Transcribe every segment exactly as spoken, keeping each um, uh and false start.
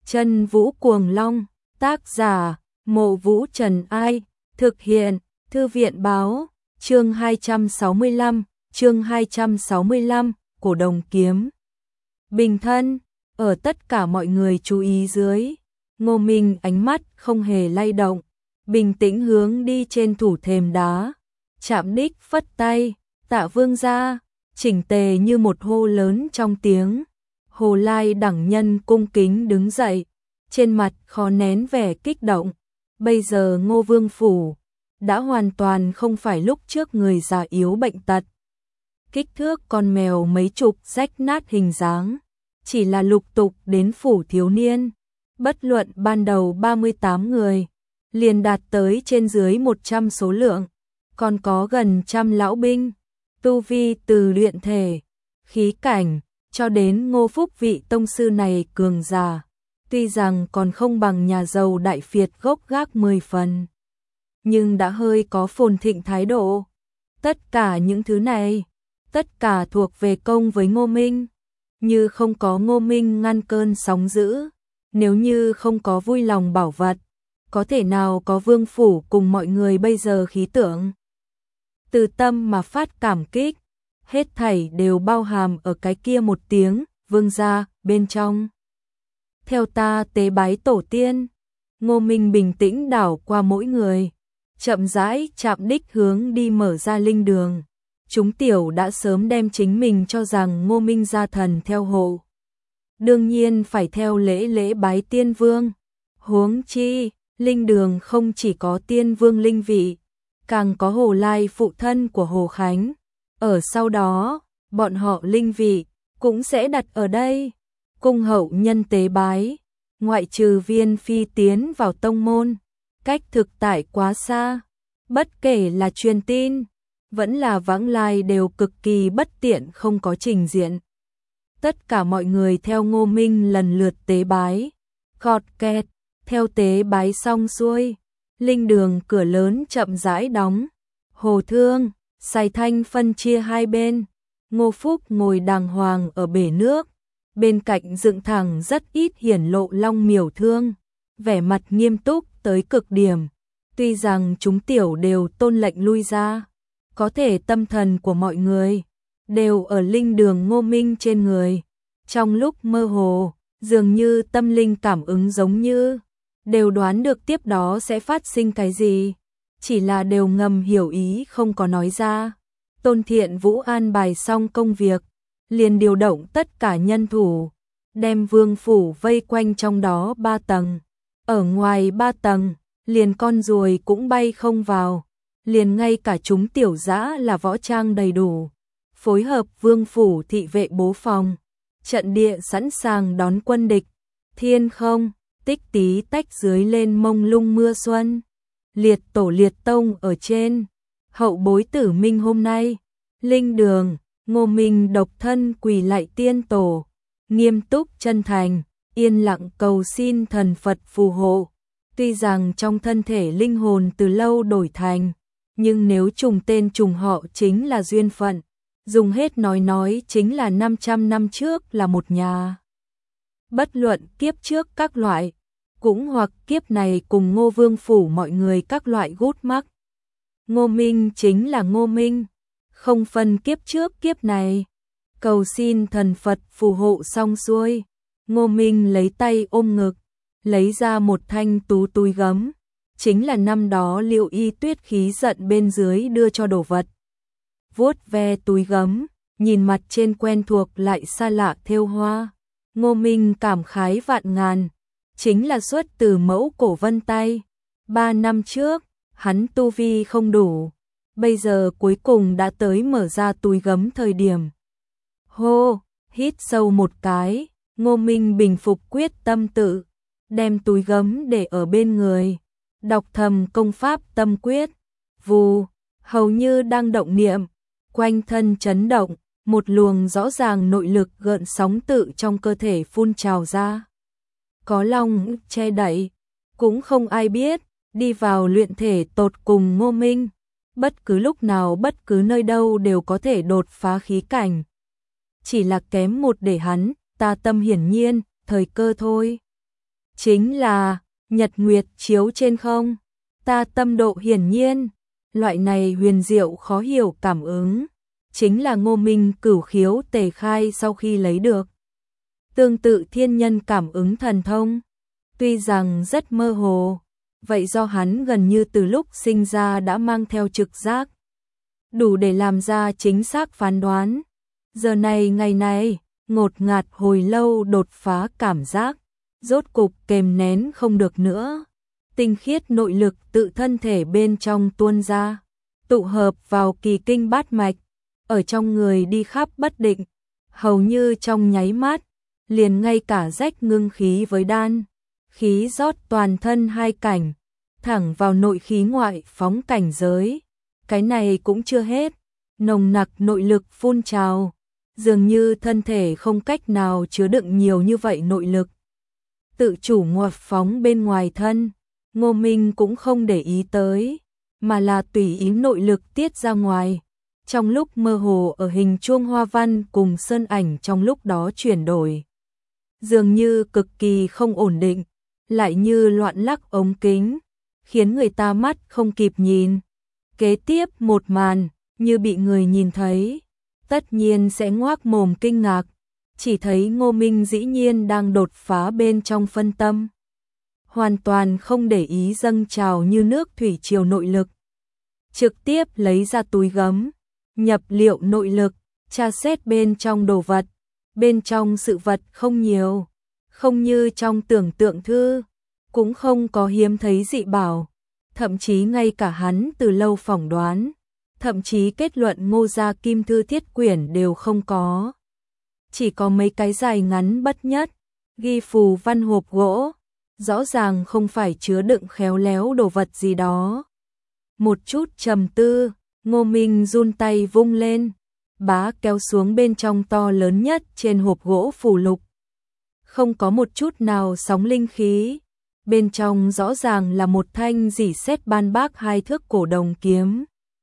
Chân Vũ Cuồng Long, tác giả, Mộ Vũ Trần Ai, thực hiện, Thư viện Báo, chương hai trăm sáu mươi lăm, chương hai trăm sáu mươi lăm, Cổ Đồng Kiếm. Bình thân, ở tất cả mọi người chú ý dưới, Ngô Minh ánh mắt không hề lay động, bình tĩnh hướng đi trên thủ thềm đá, chạm đích phất tay, Tạ Vương gia, chỉnh tề như một hô lớn trong tiếng. Hồ Lai đẳng nhân cung kính đứng dậy, trên mặt khó nén vẻ kích động. Bây giờ Ngô Vương phủ đã hoàn toàn không phải lúc trước người già yếu bệnh tật. Kích thước con mèo mấy chục rách nát hình dáng, chỉ là lục tục đến phủ thiếu niên. Bất luận ban đầu ba mươi tám người, liền đạt tới trên dưới một trăm số lượng, còn có gần trăm lão binh, tu vi từ luyện thể, khí cảnh, cho đến Ngô Phúc vị tông sư này cường giả, tuy rằng còn không bằng nhà giàu đại phiệt gốc gác mười phần, nhưng đã hơi có phồn thịnh thái độ. Tất cả những thứ này, tất cả thuộc về công với Ngô Minh, như không có Ngô Minh ngăn cơn sóng dữ, nếu như không có vui lòng bảo vật, có thể nào có Vương phủ cùng mọi người bây giờ khí tượng. Từ tâm mà phát cảm kích, hết thảy đều bao hàm ở cái kia một tiếng, Vương gia, bên trong. Theo ta tế bái tổ tiên. Ngô Minh bình tĩnh đảo qua mỗi người, chậm rãi chạm đích hướng đi mở ra linh đường. Chúng tiểu đã sớm đem chính mình cho rằng Ngô Minh gia thần theo hộ, đương nhiên phải theo lễ lễ bái tiên vương. Huống chi, linh đường không chỉ có tiên vương linh vị, càng có Hồ Lai phụ thân của Hồ Khánh. Ở sau đó, bọn họ linh vị cũng sẽ đặt ở đây. Cung hậu nhân tế bái, ngoại trừ Viên Phi tiến vào tông môn, cách thực tại quá xa, bất kể là truyền tin, vẫn là vãng lai đều cực kỳ bất tiện không có trình diện. Tất cả mọi người theo Ngô Minh lần lượt tế bái, gọt kẹt, theo tế bái xong xuôi, linh đường cửa lớn chậm rãi đóng. Hồ Thương, Sài Thanh phân chia hai bên, Ngô Phúc ngồi đàng hoàng ở bể nước, bên cạnh dựng thẳng rất ít hiển lộ long miểu thương, vẻ mặt nghiêm túc tới cực điểm. Tuy rằng chúng tiểu đều tôn lệnh lui ra, có thể tâm thần của mọi người đều ở linh đường Ngô Minh trên người. Trong lúc mơ hồ, dường như tâm linh cảm ứng giống như đều đoán được tiếp đó sẽ phát sinh cái gì, chỉ là đều ngầm hiểu ý không có nói ra. Tôn Thiện Vũ an bài xong công việc, liền điều động tất cả nhân thủ, đem vương phủ vây quanh trong đó ba tầng. Ở ngoài ba tầng, liền con ruồi cũng bay không vào, liền ngay cả chúng tiểu dã là võ trang đầy đủ, phối hợp vương phủ thị vệ bố phòng, trận địa sẵn sàng đón quân địch. Thiên không, tích tí tách dưới lên mông lung mưa xuân. Liệt tổ liệt tông ở trên, hậu bối tử minh hôm nay, linh đường, Ngô Minh độc thân quỳ lạy tiên tổ, nghiêm túc chân thành, yên lặng cầu xin thần Phật phù hộ. Tuy rằng trong thân thể linh hồn từ lâu đổi thành, nhưng nếu trùng tên trùng họ chính là duyên phận, dùng hết nói nói chính là năm trăm năm trước là một nhà. Bất luận kiếp trước các loại, cũng hoặc kiếp này cùng Ngô Vương phủ mọi người các loại gút mắc. Ngô Minh chính là Ngô Minh, không phân kiếp trước kiếp này. Cầu xin thần Phật phù hộ xong xuôi, Ngô Minh lấy tay ôm ngực, lấy ra một thanh tú túi gấm, chính là năm đó Liệu Y Tuyết khí giận bên dưới đưa cho đồ vật. Vuốt ve túi gấm, nhìn mặt trên quen thuộc lại xa lạ thêu hoa, Ngô Minh cảm khái vạn ngàn, chính là xuất từ mẫu cổ vân tay. Ba năm trước, hắn tu vi không đủ, bây giờ cuối cùng đã tới mở ra túi gấm thời điểm. Hô, hít sâu một cái, Ngô Minh bình phục quyết tâm tự, đem túi gấm để ở bên người, đọc thầm công pháp tâm quyết, vù, hầu như đang động niệm, quanh thân chấn động, một luồng rõ ràng nội lực gợn sóng tự trong cơ thể phun trào ra. Có long che đậy, cũng không ai biết, đi vào luyện thể tột cùng Ngô Minh, bất cứ lúc nào bất cứ nơi đâu đều có thể đột phá khí cảnh. Chỉ là kém một để hắn, ta tâm hiển nhiên, thời cơ thôi. chính là nhật nguyệt chiếu trên không. Ta tâm độ hiển nhiên, loại này huyền diệu khó hiểu cảm ứng, chính là Ngô Minh cửu khiếu tề khai sau khi lấy được. Tương tự thiên nhân cảm ứng thần thông, tuy rằng rất mơ hồ, vậy do hắn gần như từ lúc sinh ra đã mang theo trực giác, đủ để làm ra chính xác phán đoán. Giờ này ngày này, ngột ngạt hồi lâu đột phá cảm giác, rốt cục kềm nén không được nữa. Tinh khiết nội lực tự thân thể bên trong tuôn ra, tụ hợp vào kỳ kinh bát mạch, ở trong người đi khắp bất định, hầu như trong nháy mắt, liền ngay cả rách ngưng khí với đan, khí rót toàn thân hai cảnh, thẳng vào nội khí ngoại phóng cảnh giới. Cái này cũng chưa hết, nồng nặc nội lực phun trào, dường như thân thể không cách nào chứa đựng nhiều như vậy nội lực. Tự chủ ngoặt phóng bên ngoài thân, Ngô Minh cũng không để ý tới, mà là tùy ý nội lực tiết ra ngoài. Trong lúc mơ hồ ở hình chuông hoa văn cùng sơn ảnh trong lúc đó chuyển đổi, dường như cực kỳ không ổn định, lại như loạn lắc ống kính, khiến người ta mắt không kịp nhìn. Kế tiếp một màn, như bị người nhìn thấy, tất nhiên sẽ ngoác mồm kinh ngạc, chỉ thấy Ngô Minh dĩ nhiên đang đột phá bên trong phân tâm, hoàn toàn không để ý dâng trào như nước thủy triều nội lực. Trực tiếp lấy ra túi gấm, nhập liệu nội lực, tra xét bên trong đồ vật. Bên trong sự vật không nhiều, không như trong tưởng tượng thư, cũng không có hiếm thấy dị bảo, thậm chí ngay cả hắn từ lâu phỏng đoán, thậm chí kết luận Ngô gia kim thư thiết quyển đều không có. Chỉ có mấy cái dài ngắn bất nhất, ghi phù văn hộp gỗ, rõ ràng không phải chứa đựng khéo léo đồ vật gì đó. Một chút trầm tư, Ngô Minh run tay vung lên, bá kéo xuống bên trong to lớn nhất trên hộp gỗ phù lục. Không có một chút nào sóng linh khí, bên trong rõ ràng là một thanh rỉ sét ban bác hai thước cổ đồng kiếm.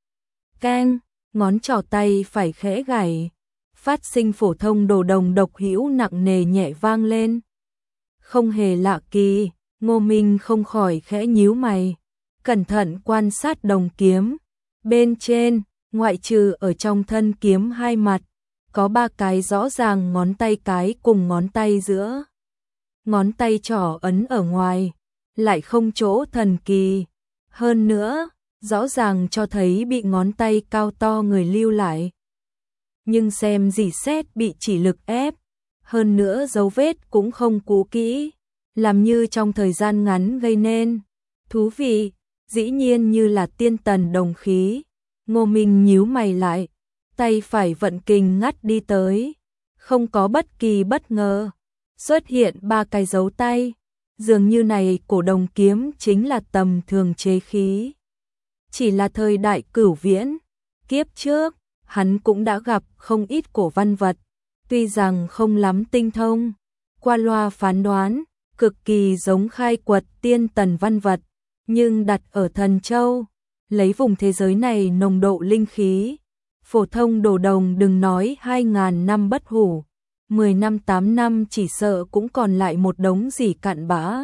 Keng, ngón trỏ tay phải khẽ gảy, phát sinh phổ thông đồ đồng độc hữu nặng nề nhẹ vang lên. Không hề lạ kỳ, Ngô Minh không khỏi khẽ nhíu mày, cẩn thận quan sát đồng kiếm. Bên trên, ngoại trừ ở trong thân kiếm hai mặt, có ba cái rõ ràng ngón tay cái cùng ngón tay giữa. Ngón tay trỏ ấn ở ngoài, lại không chỗ thần kỳ. Hơn nữa, rõ ràng cho thấy bị ngón tay cao to người lưu lại. Nhưng xem rỉ sét bị chỉ lực ép, hơn nữa dấu vết cũng không cũ kỹ, làm như trong thời gian ngắn gây nên. Thú vị, dĩ nhiên như là tiên tần đồng khí. Ngô Minh nhíu mày lại, tay phải vận kình ngắt đi tới, không có bất kỳ bất ngờ, xuất hiện ba cái dấu tay, dường như này cổ đồng kiếm chính là tầm thường chế khí. Chỉ là thời đại cửu viễn, kiếp trước, hắn cũng đã gặp không ít cổ văn vật, tuy rằng không lắm tinh thông, qua loa phán đoán, cực kỳ giống khai quật tiên tần văn vật, nhưng đặt ở Thần Châu, lấy vùng thế giới này nồng độ linh khí, phổ thông đồ đồng đừng nói hai ngàn năm bất hủ, mười năm tám năm chỉ sợ cũng còn lại một đống gì cặn bã.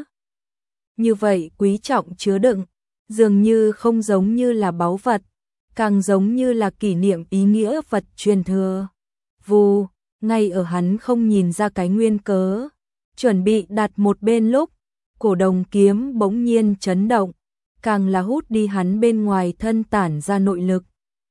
Như vậy quý trọng chứa đựng, dường như không giống như là báu vật, càng giống như là kỷ niệm ý nghĩa vật truyền thừa. Vù, ngay ở hắn không nhìn ra cái nguyên cớ, chuẩn bị đặt một bên lúc, cổ đồng kiếm bỗng nhiên chấn động, càng là hút đi hắn bên ngoài thân tản ra nội lực.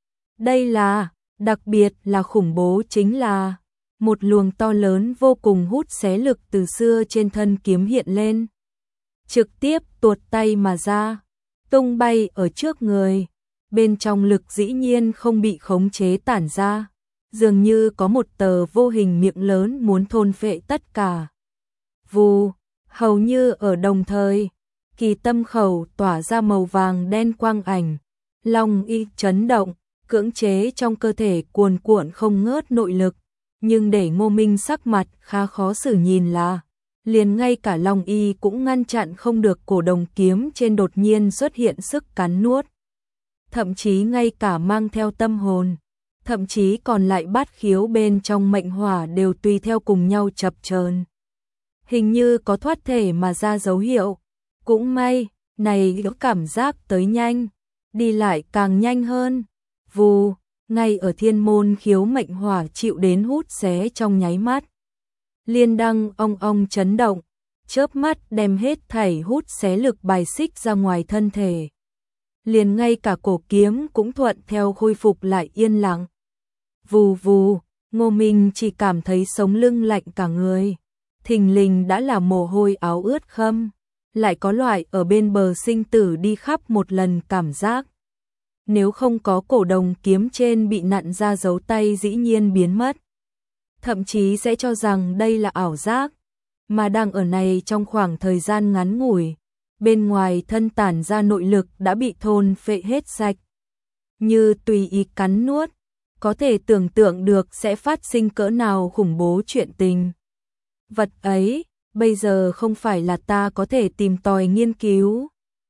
Đây là, đặc biệt là khủng bố chính là, một luồng to lớn vô cùng hút xé lực từ xưa trên thân kiếm hiện lên. Trực tiếp tuột tay mà ra, tung bay ở trước người, bên trong lực dĩ nhiên không bị khống chế tản ra, dường như có một tờ vô hình miệng lớn muốn thôn phệ tất cả. Vù, hầu như ở đồng thời, kỳ tâm khẩu tỏa ra màu vàng đen quang ảnh, long y chấn động, cưỡng chế trong cơ thể cuồn cuộn không ngớt nội lực, nhưng để Ngô Minh sắc mặt khá khó xử nhìn là, liền ngay cả long y cũng ngăn chặn không được cổ đồng kiếm trên đột nhiên xuất hiện sức cắn nuốt. Thậm chí ngay cả mang theo tâm hồn, thậm chí còn lại bát khiếu bên trong mệnh hỏa đều tùy theo cùng nhau chập chờn. hình như có thoát thể mà ra dấu hiệu. Cũng may, này có cảm giác tới nhanh, đi lại càng nhanh hơn. Vù, ngay ở thiên môn khiếu mệnh hỏa chịu đến hút xé trong nháy mắt. Liên đăng ong ong chấn động, chớp mắt đem hết thảy hút xé lực bài xích ra ngoài thân thể. Liền ngay cả cổ kiếm cũng thuận theo khôi phục lại yên lặng. Vù vù, Ngô Minh chỉ cảm thấy sống lưng lạnh cả người. Thình lình đã là mồ hôi áo ướt khâm, lại có loại ở bên bờ sinh tử đi khắp một lần cảm giác. Nếu không có cổ đồng kiếm trên bị nặn ra dấu tay dĩ nhiên biến mất. Thậm chí sẽ cho rằng đây là ảo giác, mà đang ở này trong khoảng thời gian ngắn ngủi, bên ngoài thân tản ra nội lực đã bị thôn phệ hết sạch. Như tùy ý cắn nuốt, có thể tưởng tượng được sẽ phát sinh cỡ nào khủng bố chuyện tình. Vật ấy, bây giờ không phải là ta có thể tìm tòi nghiên cứu.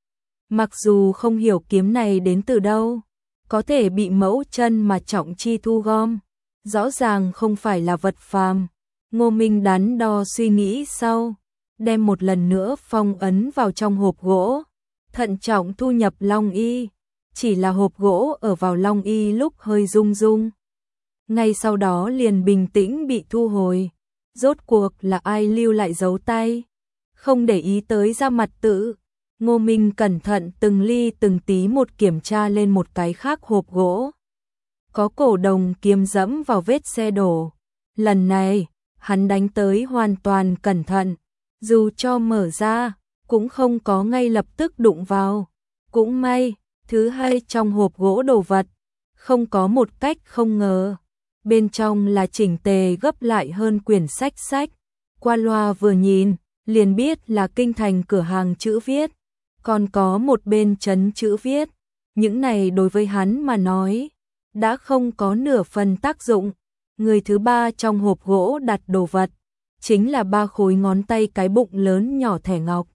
Mặc dù không hiểu kiếm này đến từ đâu, có thể bị mẫu chân mà trọng chi thu gom, rõ ràng không phải là vật phàm. Ngô Minh đắn đo suy nghĩ sau, đem một lần nữa phong ấn vào trong hộp gỗ, thận trọng thu nhập long y, chỉ là hộp gỗ ở vào long y lúc hơi rung rung. Ngay sau đó liền bình tĩnh bị thu hồi. Rốt cuộc là ai lưu lại dấu tay? Không để ý tới ra mặt tự, Ngô Minh cẩn thận từng ly từng tí một kiểm tra lên một cái khác hộp gỗ. Có cổ đồng kiếm dẫm vào vết xe đổ. Lần này, hắn đánh tới hoàn toàn cẩn thận, dù cho mở ra, cũng không có ngay lập tức đụng vào. Cũng may, thứ hai trong hộp gỗ đồ vật, không có một cách không ngờ. Bên trong là chỉnh tề gấp lại hơn quyển sách sách. Qua loa vừa nhìn, liền biết là kinh thành cửa hàng chữ viết. Còn có một bên chấn chữ viết. Những này đối với hắn mà nói, đã không có nửa phần tác dụng. Người thứ ba trong hộp gỗ đặt đồ vật, chính là ba khối ngón tay cái bụng lớn nhỏ thẻ ngọc.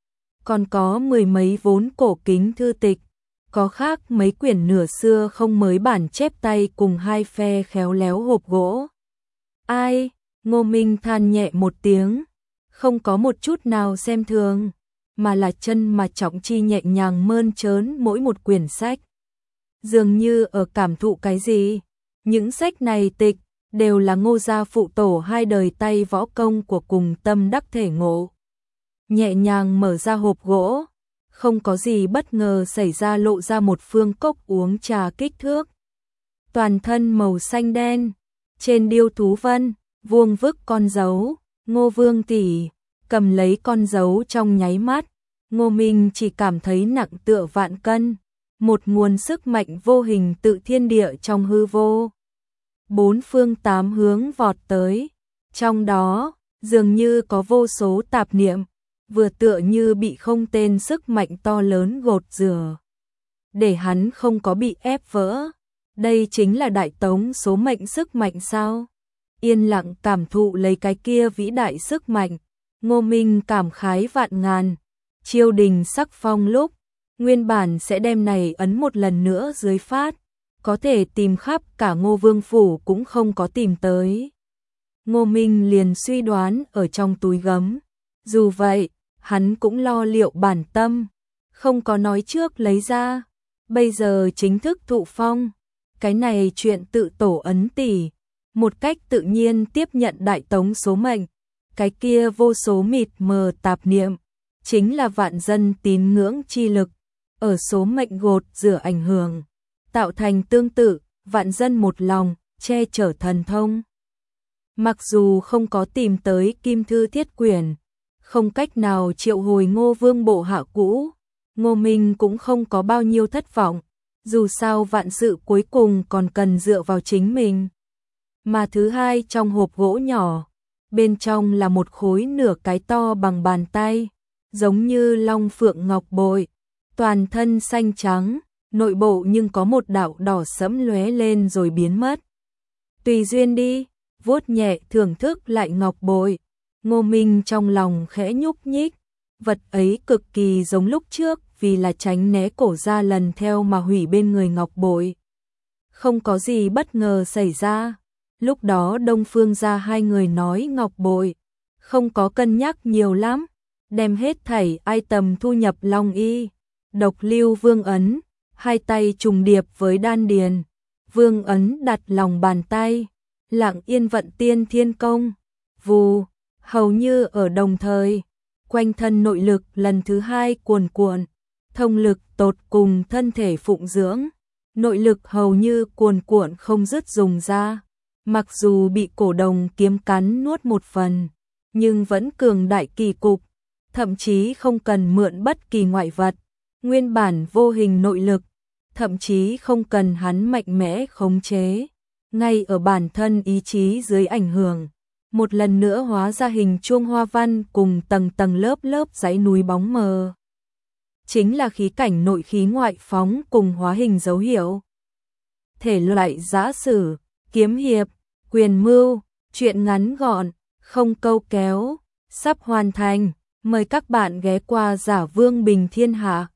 Còn có mười mấy vốn cổ kính thư tịch. Có khác mấy quyển nửa xưa không mới bản chép tay cùng hai phe khéo léo hộp gỗ. Ai? Ngô Minh than nhẹ một tiếng, không có một chút nào xem thường, mà là chân mà trọng chi nhẹ nhàng mơn trớn mỗi một quyển sách. Dường như ở cảm thụ cái gì, những sách này tịch, đều là Ngô gia phụ tổ hai đời tay võ công của cùng tâm đắc thể ngộ. Nhẹ nhàng mở ra hộp gỗ. Không có gì bất ngờ xảy ra lộ ra một phương cốc uống trà kích thước. Toàn thân màu xanh đen, trên điêu thú vân, vuông vức con dấu, Ngô Vương tỷ, cầm lấy con dấu trong nháy mắt, Ngô Minh chỉ cảm thấy nặng tựa vạn cân, một nguồn sức mạnh vô hình tự thiên địa trong hư vô. Bốn phương tám hướng vọt tới, trong đó, dường như có vô số tạp niệm, vừa tựa như bị không tên sức mạnh to lớn gột rửa, để hắn không có bị ép vỡ. Đây chính là đại tống số mệnh sức mạnh sao? Yên lặng cảm thụ lấy cái kia vĩ đại sức mạnh, Ngô Minh cảm khái vạn ngàn. Triều đình sắc phong lúc, nguyên bản sẽ đem này ấn một lần nữa dưới phát, có thể tìm khắp cả Ngô Vương phủ cũng không có tìm tới. Ngô Minh liền suy đoán ở trong túi gấm. Dù vậy, hắn cũng lo liệu bản tâm, không có nói trước lấy ra. Bây giờ chính thức thụ phong, cái này chuyện tự tổ ấn tỷ, một cách tự nhiên tiếp nhận đại tống số mệnh, cái kia vô số mịt mờ tạp niệm, chính là vạn dân tín ngưỡng chi lực, ở số mệnh gột rửa ảnh hưởng, tạo thành tương tự, vạn dân một lòng, che chở thần thông. Mặc dù không có tìm tới kim thư thiết quyển, không cách nào triệu hồi Ngô Vương bộ hạ cũ, Ngô Minh cũng không có bao nhiêu thất vọng, dù sao vạn sự cuối cùng còn cần dựa vào chính mình. Mà thứ hai trong hộp gỗ nhỏ, bên trong là một khối nửa cái to bằng bàn tay, giống như long phượng ngọc bội, toàn thân xanh trắng, nội bộ nhưng có một đạo đỏ sẫm lóe lên rồi biến mất. Tùy duyên đi, vuốt nhẹ thưởng thức lại ngọc bội. Ngô Minh trong lòng khẽ nhúc nhích, vật ấy cực kỳ giống lúc trước vì là tránh né cổ ra lần theo mà hủy bên người ngọc bội. Không có gì bất ngờ xảy ra, lúc đó Đông Phương gia hai người nói ngọc bội, không có cân nhắc nhiều lắm, đem hết thảy item thu nhập Long Y, độc lưu vương ấn, hai tay trùng điệp với đan điền, vương ấn đặt lòng bàn tay, lặng yên vận tiên thiên công, vù, hầu như ở đồng thời, quanh thân nội lực lần thứ hai cuồn cuộn, thông lực tột cùng thân thể phụng dưỡng, nội lực hầu như cuồn cuộn không dứt dùng ra, mặc dù bị cổ đồng kiếm cắn nuốt một phần, nhưng vẫn cường đại kỳ cục, thậm chí không cần mượn bất kỳ ngoại vật, nguyên bản vô hình nội lực, thậm chí không cần hắn mạnh mẽ khống chế, ngay ở bản thân ý chí dưới ảnh hưởng, một lần nữa hóa ra hình chuông hoa văn cùng tầng tầng lớp lớp dãy núi bóng mờ. Chính là khí cảnh nội khí ngoại phóng cùng hóa hình dấu hiệu. Thể loại giã sử, kiếm hiệp, quyền mưu, truyện ngắn gọn, không câu kéo, sắp hoàn thành, mời các bạn ghé qua Giả Vương Bình Thiên Hạ.